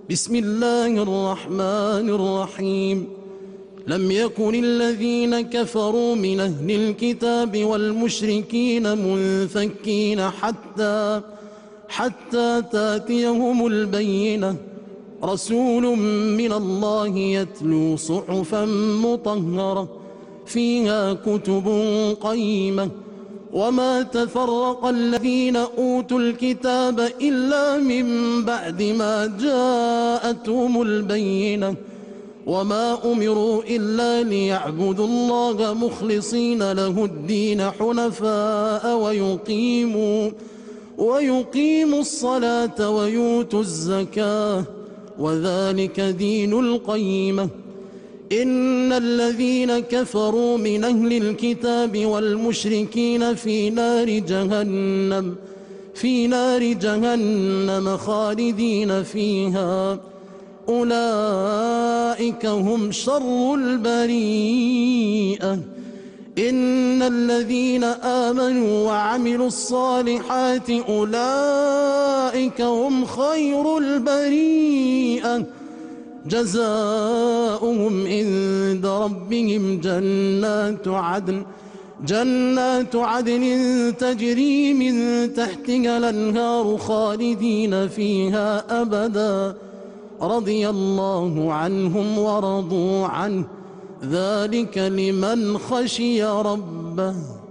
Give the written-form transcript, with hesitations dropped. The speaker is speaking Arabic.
بسم الله الرحمن الرحيم. لم يكن الذين كفروا من أهل الكتاب والمشركين منفكين حتى تاتيهم البينة. رسول من الله يتلو صحفا مطهرة فيها كتب قيمة. وما تفرق الذين أوتوا الكتاب إلا من بعد ما جاءتهم البينة. وما أمروا إلا ليعبدوا الله مخلصين له الدين حنفاء ويقيموا الصلاة ويؤتوا الزكاة وذلك دين القيمة. إن الذين كفروا من أهل الكتاب والمشركين في نار جهنم خالدين فيها أولئك هم شر البريئة. إن الذين آمنوا وعملوا الصالحات أولئك هم خير البريئة. جزاؤهم عند ربهم جنات عدن تجري من تحتها الأنهار خالدين فيها أبدا. رضي الله عنهم ورضوا عنه ذلك لمن خشي ربه.